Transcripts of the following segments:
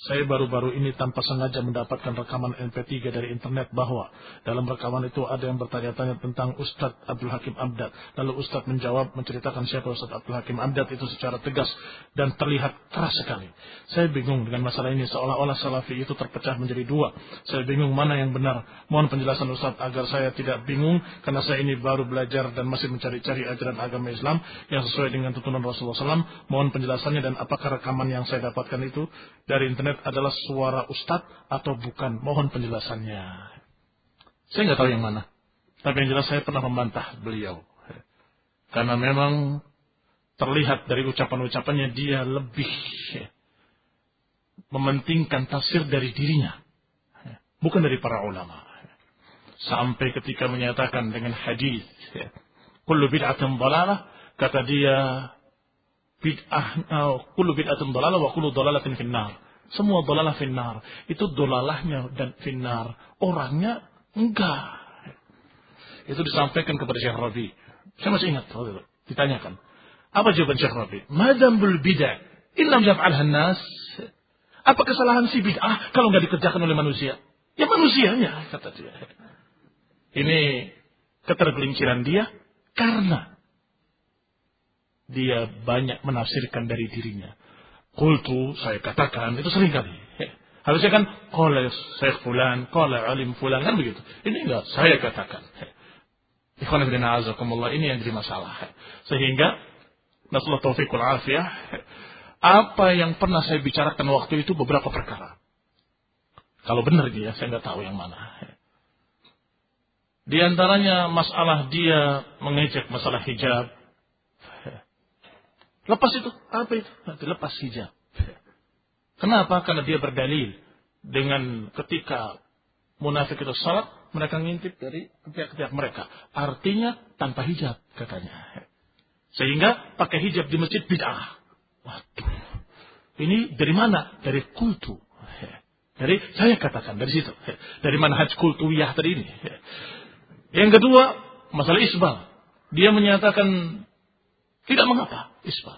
Saya baru-baru ini tanpa sengaja mendapatkan rekaman MP3 dari internet bahwa dalam rekaman itu ada yang bertanya-tanya tentang Ustadz Abdul Hakim Amdad. Lalu Ustadz menjawab, menceritakan siapa Ustadz Abdul Hakim Amdad itu secara tegas dan terlihat keras sekali. Saya bingung dengan masalah ini, seolah-olah Salafi itu terpecah menjadi dua. Saya bingung mana yang benar. Mohon penjelasan Ustadz agar saya tidak bingung, karena saya ini baru belajar dan masih mencari-cari ajaran agama Islam yang sesuai dengan tuntunan Rasulullah SAW. Mohon penjelasannya, dan apakah rekaman yang saya dapatkan itu dari internet adalah suara Ustadz atau bukan. Mohon penjelasannya. Saya nggak tahu yang mana, tapi yang jelas saya pernah membantah beliau, karena memang terlihat dari ucapan-ucapannya dia lebih mementingkan tafsir dari dirinya, bukan dari para ulama. Sampai ketika menyatakan dengan hadis kullu bid'atin dhalalah, kata dia kullu bid'atin dhalalah wa kullu dhalalatin finnar. Semua dhalalah finnar. Itu dhalalahnya dan finnar. Orangnya enggak. Itu disampaikan kepada Syekh Rabi. Saya masih ingat waktu itu. Ditanyakan, apa jawaban Syekh Rabi? Madambul bid'ah illam yaf'alha an-nas. Apa kesalahan si bid'ah kalau enggak dikerjakan oleh manusia? Ya manusianya, kata dia. Ini ketergelinciran dia karena dia banyak menafsirkan dari dirinya. Qultu, saya katakan, itu sering kali. Harusnya kan qala Syekh fulan, qala alim fulan, kan begitu. Ini enggak, saya katakan. Ikhwan fillah azakumullah, ini yang jadi masalah. Sehingga nasallahu taufiq wal afiyah, apa yang pernah saya bicarakan waktu itu beberapa perkara. Kalau benar dia, saya enggak tahu yang mana. Di antaranya masalah dia mengejek masalah hijab. Lepas itu, apa itu? Dilepas hijab. Kenapa? Karena dia berdalil dengan ketika munafik itu salat, mereka ngintip dari ketiak-ketiak mereka. Artinya tanpa hijab, katanya. Sehingga pakai hijab di masjid bid'ah. Waduh. Ini dari mana? Dari kultu. Dari, saya katakan, dari situ. Dari manhaj kultuwiyah tadi ini. Yang kedua, masalah isbal. Dia menyatakan tidak mengapa isbal.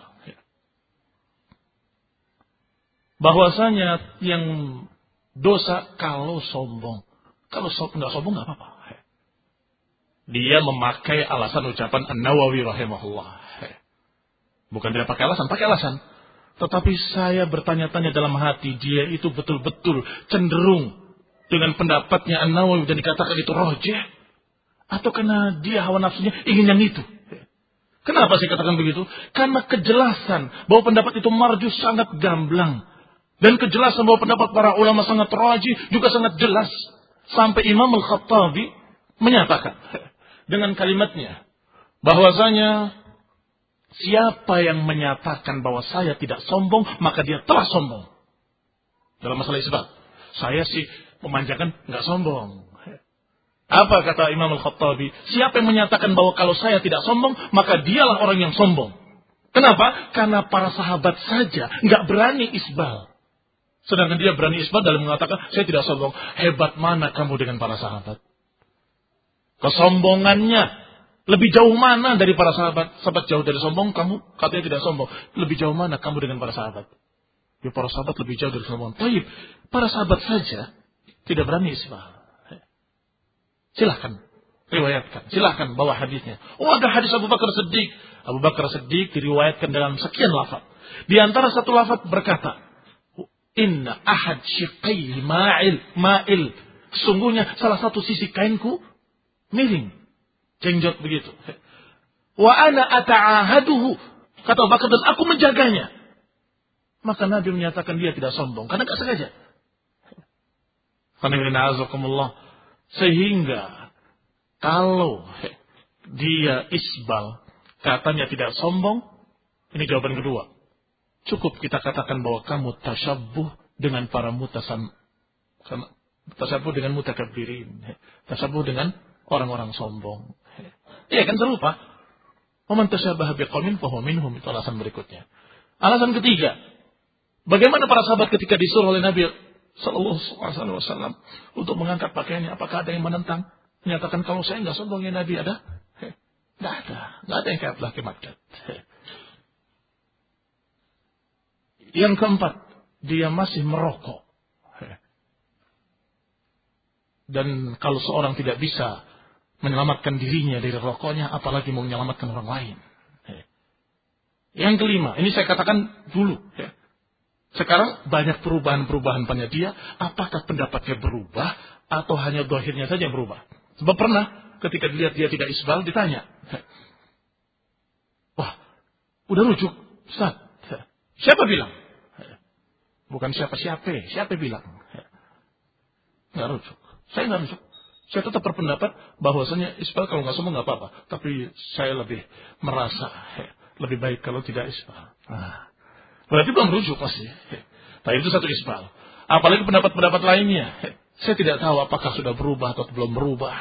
Bahwasanya yang dosa kalau sombong. Kalau nggak sombong nggak apa-apa. Dia memakai alasan ucapan An-Nawawi rahimahullah. Bukan tidak pakai alasan, pakai alasan. Tetapi saya bertanya-tanya dalam hati, dia itu betul-betul cenderung dengan pendapatnya An-Nawawi dan dikatakan itu rajih, atau karena dia hawa nafsunya ingin yang itu. Kenapa saya katakan begitu? Karena kejelasan bahwa pendapat itu marjuh sangat gamblang. Dan kejelasan bahwa pendapat para ulama sangat rajih juga sangat jelas. Sampai Imam Al-Khattabi menyatakan dengan kalimatnya bahwasanya siapa yang menyatakan bahwa saya tidak sombong, maka dia telah sombong. Dalam masalah isbat, saya sih memanjakan nggak sombong. Apa kata Imam Al-Khattabi? Siapa yang menyatakan bahwa kalau saya tidak sombong, maka dialah orang yang sombong. Kenapa? Karena para sahabat saja nggak berani isbal. Sedangkan dia berani isbat dalam mengatakan, saya tidak sombong. Hebat mana kamu dengan para sahabat? Kesombongannya lebih jauh mana dari para sahabat? Sahabat jauh dari sombong, kamu katanya tidak sombong. Lebih jauh mana kamu dengan para sahabat? Ya para sahabat lebih jauh dari sombong. Taib, para sahabat saja tidak berani isbal. Silahkan riwayatkan, silahkan bawa hadisnya. Oh, ada hadis Abu Bakar Siddiq. Abu Bakar Siddiq diriwayatkan dalam sekian lafaz. Di antara satu lafaz berkata, Inna ahad syiqai ma'il. Sesungguhnya salah satu sisi kainku miring. Cengjot begitu. Wa ana ata'ahaduhu. Kata Abu Bakar, dan aku menjaganya. Maka Nabi menyatakan dia tidak sombong. Karena gak sengaja. Sehingga kalau dia isbal, katanya tidak sombong. Ini jawaban kedua. Cukup kita katakan bahwa kamu tasyabbuh dengan para tasyabbuh dengan mutakabbirin, tasyabbuh dengan orang-orang sombong. Iya kan serupa. Waman tashabbaha biqaumin fahuwa minhum, itu alasan berikutnya. Alasan ketiga, bagaimana para sahabat ketika disuruh oleh Nabi sallallahu alaihi wasallam untuk mengangkat pakaiannya, apakah ada yang menentang? Menyatakan kalau saya enggak sombong ya Nabi, ada? Enggak ada yang kayak laki Baghdad. Yang keempat, dia masih merokok. Dan kalau seorang tidak bisa menyelamatkan dirinya dari rokoknya, apalagi mau menyelamatkan orang lain. Yang kelima, ini saya katakan dulu. Sekarang banyak perubahan-perubahan pada dia. Apakah pendapatnya berubah atau hanya zahirnya saja yang berubah? Sebab pernah ketika dilihat dia tidak isbal, ditanya, wah, udah rujuk, Ustaz. Siapa bilang? Bukan siapa bilang? Nggak rujuk. Saya nggak rujuk. Saya tetap berpendapat bahwasanya isbal kalau nggak sembuh nggak apa-apa. Tapi saya lebih merasa lebih baik kalau tidak isbal. Berarti belum rujuk pasti. Tapi itu satu isbal. Apalagi pendapat-pendapat lainnya. Saya tidak tahu apakah sudah berubah atau belum berubah.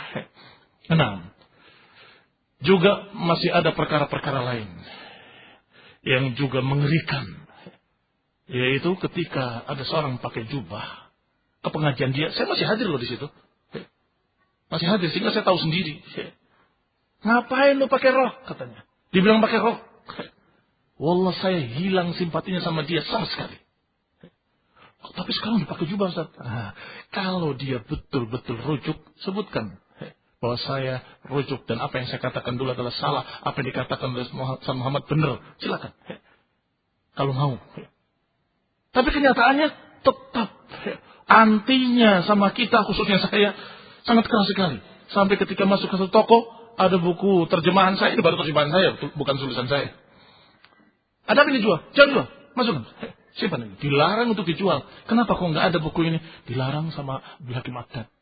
Juga masih ada perkara-perkara lain yang juga mengerikan. Yaitu ketika ada seorang pakai jubah ke pengajian dia, saya masih hadir loh di situ. Masih hadir sehingga saya tahu sendiri. Ngapain lo pakai rok katanya? Dibilang pakai rok. Wallah saya hilang simpatinya sama dia sama sekali. Tapi sekarang dipakai jubah Ustaz. Kalau dia betul-betul rujuk, sebutkan bahwa saya rujuk dan apa yang saya katakan dulu adalah salah, apa yang dikatakan oleh Muhammad benar. Silakan. Kalau mau. Tapi kenyataannya tetap antinya sama kita, khususnya saya, sangat keras sekali. Sampai ketika masuk ke satu toko, ada buku terjemahan saya, ini baru terjemahan saya, bukan tulisan saya. Ada apa yang dijual? Jangan jual. Masuk. Siapa nih? Dilarang untuk dijual. Kenapa kok nggak ada buku ini? Dilarang sama Hakim Adat.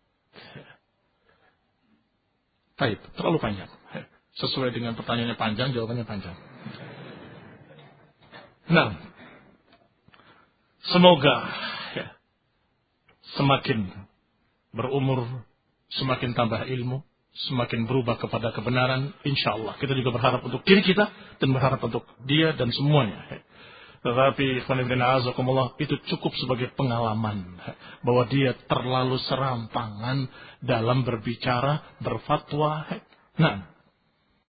Baik, terlalu panjang. Sesuai dengan pertanyaannya panjang, jawabannya panjang. Nah, semoga semakin berumur, semakin tambah ilmu, semakin berubah kepada kebenaran, insya Allah. Kita juga berharap untuk diri kita dan berharap untuk dia dan semuanya. Tetapi itu cukup sebagai pengalaman bahwa dia terlalu serampangan dalam berbicara, berfatwa. Nah,